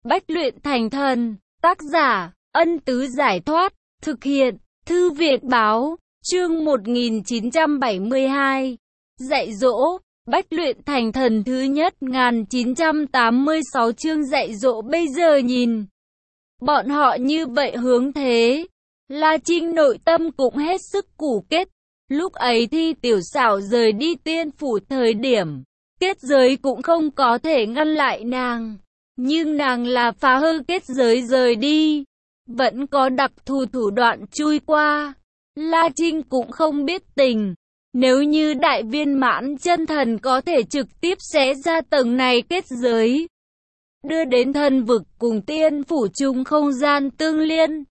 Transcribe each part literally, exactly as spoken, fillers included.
Bách luyện thành thần. Tác giả, Ân Tứ Giải Thoát. Thực hiện, Thư viện Báo. Chương một nghìn chín trăm bảy mươi hai. Dạy dỗ. Bách luyện thành thần thứ nhất một nghìn chín trăm tám mươi sáu. Chương dạy dỗ. Bây giờ nhìn bọn họ như vậy hướng thế, La Trinh nội tâm cũng hết sức củ kết. Lúc ấy Thi Tiểu Xảo rời đi tiên phủ thời điểm, kết giới cũng không có thể ngăn lại nàng. Nhưng nàng là phá hư kết giới rời đi, vẫn có đặc thù thủ đoạn chui qua. La Trinh cũng không biết tình. Nếu như đại viên mãn chân thần có thể trực tiếp xé ra tầng này kết giới, đưa đến thần vực cùng tiên phủ chung không gian tương liên,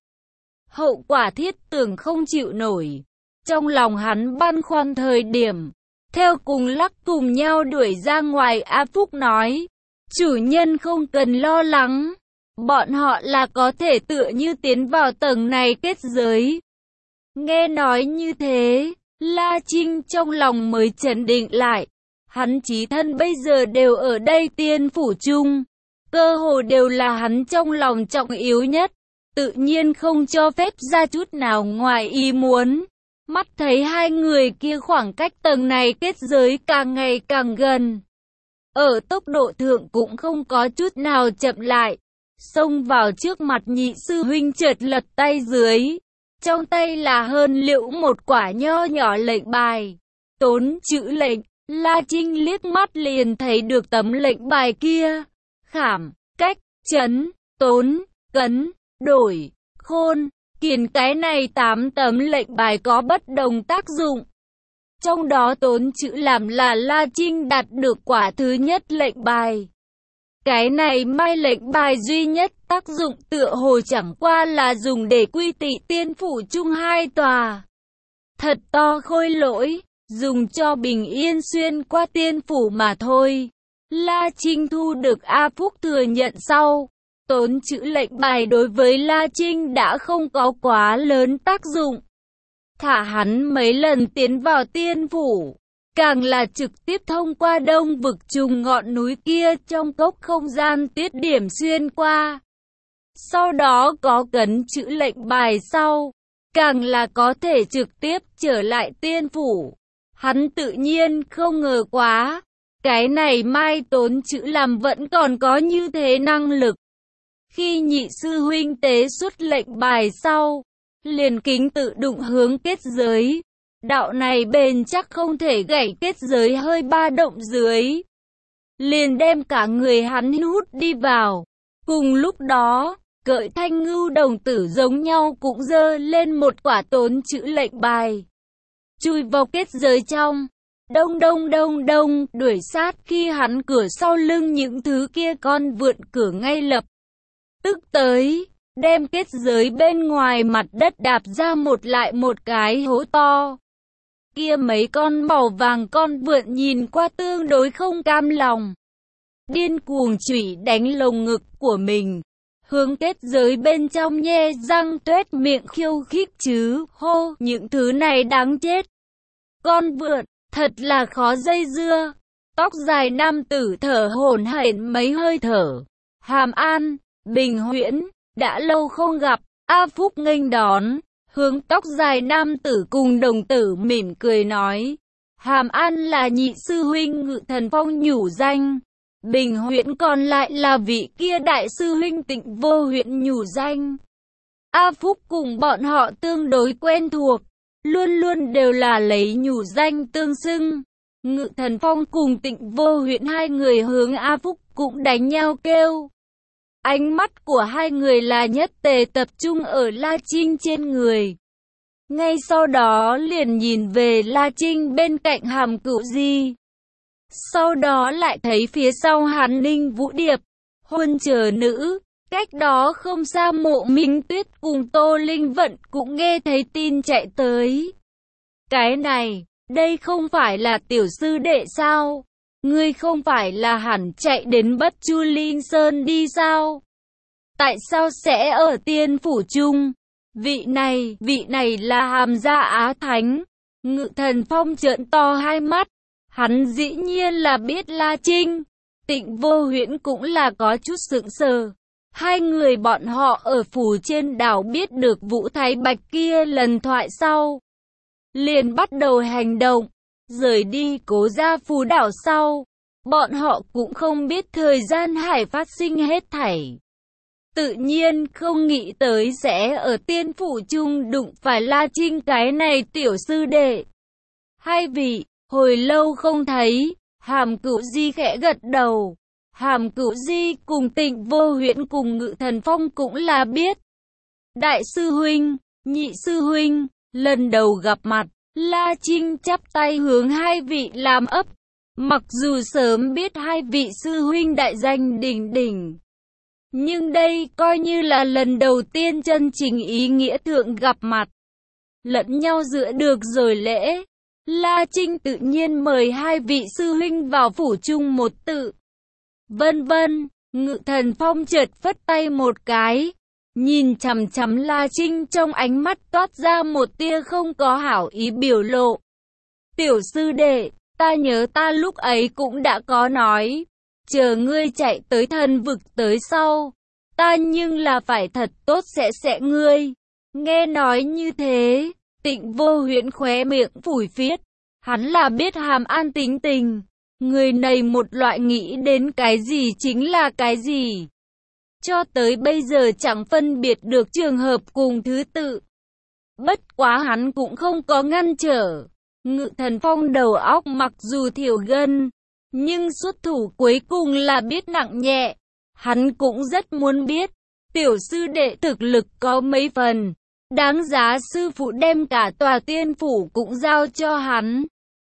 hậu quả thiết tưởng không chịu nổi. Trong lòng hắn băn khoăn thời điểm, theo cùng lắc cùng nhau đuổi ra ngoài. A Phúc nói, chủ nhân không cần lo lắng, bọn họ là có thể tựa như tiến vào tầng này kết giới. Nghe nói như thế, La Trinh trong lòng mới trấn định lại. Hắn chí thân bây giờ đều ở đây tiên phủ chung, cơ hồ đều là hắn trong lòng trọng yếu nhất, tự nhiên không cho phép ra chút nào ngoài ý muốn. Mắt thấy hai người kia khoảng cách tầng này kết giới càng ngày càng gần, ở tốc độ thượng cũng không có chút nào chậm lại, xông vào trước mặt nhị sư huynh chợt lật tay dưới. Trong tay là hơn liệu một quả nho nhỏ lệnh bài, tốn chữ lệnh. La Trinh liếc mắt liền thấy được tấm lệnh bài kia. Khảm, cách, chấn, tốn, cấn, đổi, khôn, kiền, cái này tám tấm lệnh bài có bất đồng tác dụng. Trong đó tốn chữ làm là La Trinh đạt được quả thứ nhất lệnh bài. Cái này mai lệnh bài duy nhất tác dụng tựa hồ chẳng qua là dùng để quy tị tiên phủ chung hai tòa thật to khôi lỗi, dùng cho bình yên xuyên qua tiên phủ mà thôi. La Trinh thu được A Phúc thừa nhận sau, tốn chữ lệnh bài đối với La Trinh đã không có quá lớn tác dụng. Thả hắn mấy lần tiến vào tiên phủ, càng là trực tiếp thông qua đông vực trùng ngọn núi kia trong cốc không gian tiết điểm xuyên qua. Sau đó có cấn chữ lệnh bài sau, càng là có thể trực tiếp trở lại tiên phủ. Hắn tự nhiên không ngờ quá, cái này mai tốn chữ làm vẫn còn có như thế năng lực. Khi nhị sư huynh tế xuất lệnh bài sau, liền kính tự đụng hướng kết giới. Đạo này bền chắc không thể gãy, kết giới hơi ba động dưới, liền đem cả người hắn hút đi vào. Cùng lúc đó, Cợi Thanh Ngưu đồng tử giống nhau cũng giơ lên một quả tốn chữ lệnh bài, chui vào kết giới trong. Đông đông đông đông, đuổi sát khi hắn cửa sau lưng những thứ kia con vượn cửa ngay lập tức tới, đem kết giới bên ngoài mặt đất đạp ra một lại một cái hố to. Kia mấy con màu vàng con vượn nhìn qua tương đối không cam lòng, điên cuồng chủy đánh lồng ngực của mình, hướng kết giới bên trong nhe răng tuét miệng khiêu khích chứ, hô, những thứ này đáng chết. Con vượn, thật là khó dây dưa. Tóc dài nam tử thở hổn hển mấy hơi thở. Hàm An, Bình Huyễn, đã lâu không gặp. A Phúc nghênh đón, hướng tóc dài nam tử cùng đồng tử mỉm cười nói. Hàm An là nhị sư huynh Ngự Thần Phong nhủ danh, Bình Huyễn còn lại là vị kia đại sư huynh Tịnh Vô Huyễn nhủ danh. A Phúc cùng bọn họ tương đối quen thuộc, luôn luôn đều là lấy nhủ danh tương xưng. Ngự Thần Phong cùng Tịnh Vô Huyễn hai người hướng A Phúc cũng đánh nhau kêu. Ánh mắt của hai người là nhất tề tập trung ở La Trinh trên người. Ngay sau đó liền nhìn về La Trinh bên cạnh Hàm Cửu Di. Sau đó lại thấy phía sau hắn Ninh Vũ Điệp, Huân chờ nữ. Cách đó không xa Mộ Minh Tuyết cùng Tô Linh Vận cũng nghe thấy tin chạy tới. Cái này, đây không phải là tiểu sư đệ sao? Ngươi không phải là hẳn chạy đến Bất Chu Linh Sơn đi sao? Tại sao sẽ ở tiên phủ chung? Vị này, vị này là Hàm gia Á Thánh. Ngự Thần Phong trợn to hai mắt. Hắn dĩ nhiên là biết La Trinh. Tịnh Vô Huyễn cũng là có chút sững sờ. Hai người bọn họ ở phủ trên đảo biết được Vũ Thái Bạch kia lần thoại sau, liền bắt đầu hành động, rời đi Cố Gia Phù đảo sau. Bọn họ cũng không biết thời gian hải phát sinh hết thảy. Tự nhiên không nghĩ tới sẽ ở tiên phủ chung đụng phải La Trinh cái này tiểu sư đệ. Hai vị, hồi lâu không thấy, Hàm Cửu Di khẽ gật đầu. Hàm Cửu Di cùng Tịnh Vô Huyễn cùng Ngự Thần Phong cũng là biết. Đại sư huynh, nhị sư huynh, lần đầu gặp mặt, La Trinh chắp tay hướng hai vị làm ấp. Mặc dù sớm biết hai vị sư huynh đại danh đỉnh đỉnh, nhưng đây coi như là lần đầu tiên chân chính ý nghĩa thượng gặp mặt. Lẫn nhau giữa được rồi lễ. La Trinh tự nhiên mời hai vị sư huynh vào phủ chung một tự. Vân vân, Ngự Thần Phong chợt phất tay một cái, nhìn chằm chằm La Trinh, trong ánh mắt toát ra một tia không có hảo ý biểu lộ. Tiểu sư đệ, ta nhớ ta lúc ấy cũng đã có nói, chờ ngươi chạy tới thần vực tới sau, ta nhưng là phải thật tốt sẽ sẽ ngươi. Nghe nói như thế, Tịnh Vô Huyễn khóe miệng phủi phiết, hắn là biết Hàm An tính tình, người này một loại nghĩ đến cái gì chính là cái gì. Cho tới bây giờ chẳng phân biệt được trường hợp cùng thứ tự. Bất quá hắn cũng không có ngăn trở. Ngự Thần Phong đầu óc mặc dù thiểu gân, nhưng xuất thủ cuối cùng là biết nặng nhẹ. Hắn cũng rất muốn biết, tiểu sư đệ thực lực có mấy phần, đáng giá sư phụ đem cả tòa tiên phủ cũng giao cho hắn.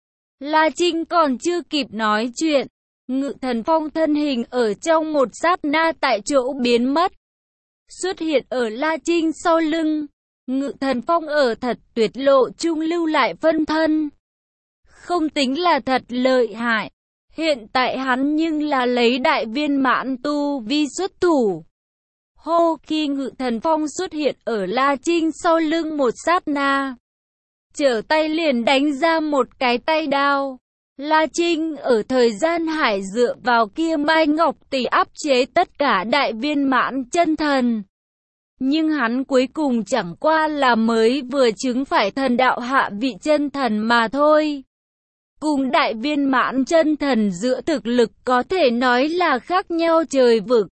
La Trinh còn chưa kịp nói chuyện, Ngự Thần Phong thân hình ở trong một sát na tại chỗ biến mất, xuất hiện ở La Trinh sau lưng. Ngự Thần Phong ở Thật Tuyệt Lộ trung lưu lại phân thân, không tính là thật lợi hại. Hiện tại hắn nhưng là lấy đại viên mãn tu vi xuất thủ. Hô, khi Ngự Thần Phong xuất hiện ở La Trinh sau lưng một sát na, trở tay liền đánh ra một cái tay đao. La Trinh ở thời gian hải dựa vào kia Mai Ngọc Tỷ áp chế tất cả đại viên mãn chân thần. Nhưng hắn cuối cùng chẳng qua là mới vừa chứng phải thần đạo hạ vị chân thần mà thôi. Cùng đại viên mãn chân thần giữa thực lực có thể nói là khác nhau trời vực.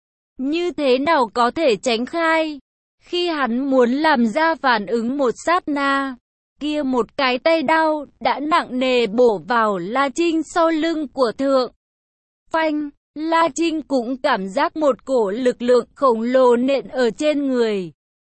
Như thế nào có thể tránh khai? Khi hắn muốn làm ra phản ứng một sát na, kia một cái tay đao đã nặng nề bổ vào La Trinh sau lưng của thượng. Phanh, La Trinh cũng cảm giác một cổ lực lượng khổng lồ nện ở trên người.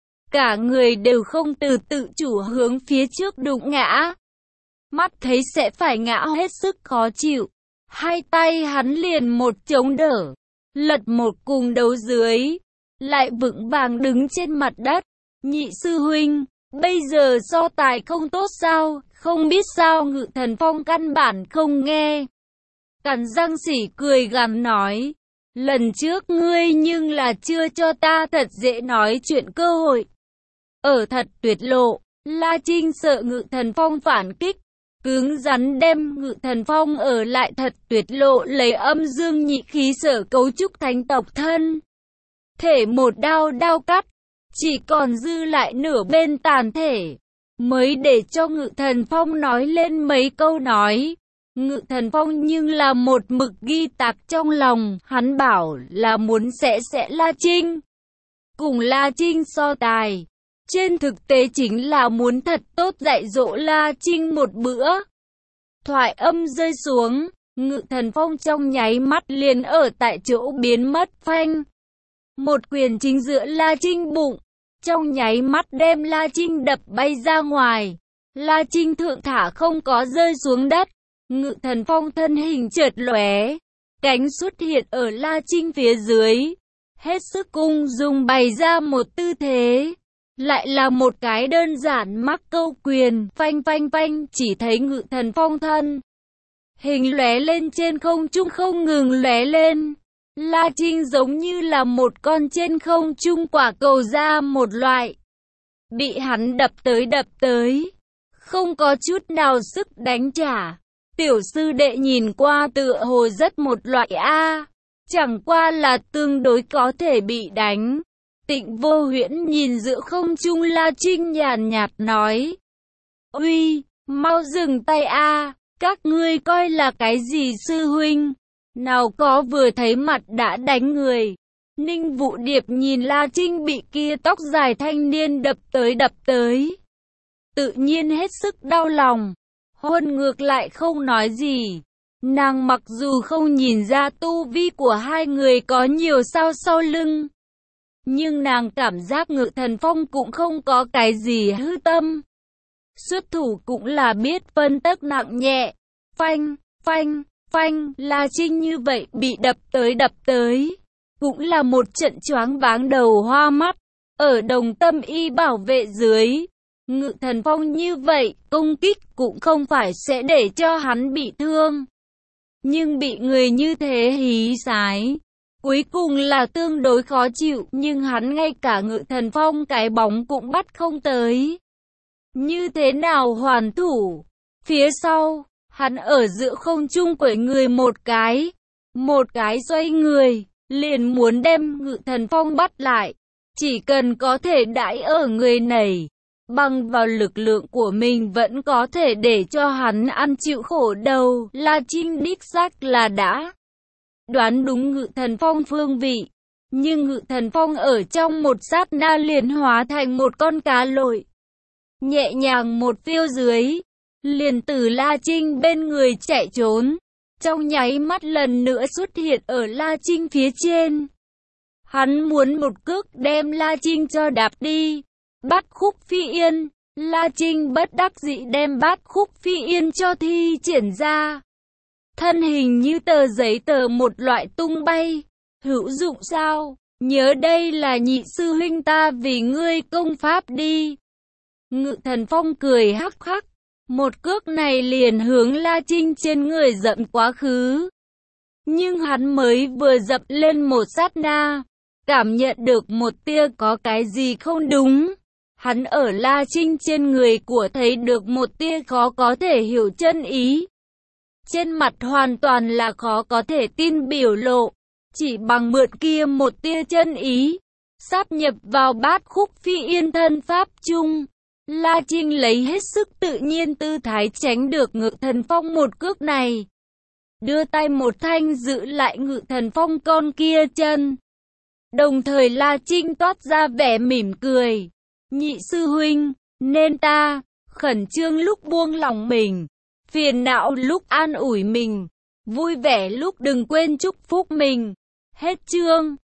Cả người đều không từ tự chủ hướng phía trước đụng ngã. Mắt thấy sẽ phải ngã hết sức khó chịu. Hai tay hắn liền một chống đỡ, lật một cùng đấu dưới, lại vững vàng đứng trên mặt đất. Nhị sư huynh, bây giờ so tài không tốt sao? Không biết sao? Ngự Thần Phong căn bản không nghe. Cắn răng sỉ cười gằn nói, lần trước ngươi nhưng là chưa cho ta thật dễ nói chuyện cơ hội. Ở Thật Tuyệt Lộ, La Trinh sợ Ngự Thần Phong phản kích, cứng rắn đem Ngự Thần Phong ở lại Thật Tuyệt Lộ lấy âm dương nhị khí sở cấu trúc thánh tộc thân thể một đao đao cắt, chỉ còn dư lại nửa bên tàn thể, mới để cho Ngự Thần Phong nói lên mấy câu nói. Ngự Thần Phong nhưng là một mực ghi tạc trong lòng, hắn bảo là muốn sẽ sẽ La Trinh. Cùng La Trinh so tài, trên thực tế chính là muốn thật tốt dạy dỗ La Trinh một bữa. Thoại âm rơi xuống, Ngự Thần Phong trong nháy mắt liền ở tại chỗ biến mất. Phanh, một quyền chính giữa La Trinh bụng, trong nháy mắt đem La Trinh đập bay ra ngoài. La Trinh thượng thả không có rơi xuống đất. Ngự Thần Phong thân hình chợt lóe, cánh xuất hiện ở La Trinh phía dưới, hết sức cung dung bày ra một tư thế, lại là một cái đơn giản mắc câu quyền. Phanh phanh phanh, chỉ thấy Ngự Thần Phong thân hình lóe lên trên không trung, không ngừng lóe lên. La Trinh giống như là một con trên không trung quả cầu ra một loại, bị hắn đập tới đập tới, không có chút nào sức đánh trả. Tiểu sư đệ nhìn qua tựa hồ rất một loại a. chẳng qua là tương đối có thể bị đánh. Tịnh Vô Huyễn nhìn giữa không trung La Trinh nhàn nhạt nói. Uy, mau dừng tay a, các ngươi coi là cái gì sư huynh? Nào có vừa thấy mặt đã đánh người. Ninh Vũ Điệp nhìn La Trinh bị kia tóc dài thanh niên đập tới đập tới. Tự nhiên hết sức đau lòng. Hôn ngược lại không nói gì. Nàng mặc dù không nhìn ra tu vi của hai người có nhiều sao sau lưng. Nhưng nàng cảm giác Ngự Thần Phong cũng không có cái gì hư tâm. Xuất thủ cũng là biết phân tắc nặng nhẹ. Phanh, phanh, phanh, La Trinh như vậy bị đập tới đập tới. Cũng là một trận choáng váng đầu hoa mắt. Ở Đồng Tâm Y bảo vệ dưới, Ngự Thần Phong như vậy, công kích cũng không phải sẽ để cho hắn bị thương. Nhưng bị người như thế hí sái, cuối cùng là tương đối khó chịu, nhưng hắn ngay cả Ngự Thần Phong cái bóng cũng bắt không tới. Như thế nào hoàn thủ? Phía sau, hắn ở giữa không trung quẩy người một cái, một cái xoay người, liền muốn đem Ngự Thần Phong bắt lại. Chỉ cần có thể đãi ở người này, bằng vào lực lượng của mình vẫn có thể để cho hắn ăn chịu khổ đầu. La Trinh đích xác là đã đoán đúng Ngự Thần Phong phương vị. Nhưng Ngự Thần Phong ở trong một sát na liền hóa thành một con cá lội. Nhẹ nhàng một phiêu dưới, liền từ La Trinh bên người chạy trốn. Trong nháy mắt lần nữa xuất hiện ở La Trinh phía trên. Hắn muốn một cước đem La Trinh cho đạp đi. Bát Khúc Phi Yên, La Trinh bất đắc dĩ đem Bát Khúc Phi Yên cho thi triển ra. Thân hình như tờ giấy tờ một loại tung bay. Hữu dụng sao? Nhớ đây là nhị sư huynh ta vì ngươi công pháp đi. Ngự Thần Phong cười hắc hắc. Một cước này liền hướng La Trinh trên người dậm quá khứ. Nhưng hắn mới vừa dậm lên một sát na, cảm nhận được một tia có cái gì không đúng. Hắn ở La Trinh trên người của thấy được một tia khó có thể hiểu chân ý. Trên mặt hoàn toàn là khó có thể tin biểu lộ. Chỉ bằng mượn kia một tia chân ý, sáp nhập vào Bát Khúc Phi Yên thân pháp chung. La Trinh lấy hết sức tự nhiên tư thái tránh được Ngự Thần Phong một cước này. Đưa tay một thanh giữ lại Ngự Thần Phong con kia chân. Đồng thời La Trinh toát ra vẻ mỉm cười. Nhị sư huynh, nên ta, khẩn trương lúc buông lòng mình, phiền não lúc an ủi mình, vui vẻ lúc đừng quên chúc phúc mình. Hết chương.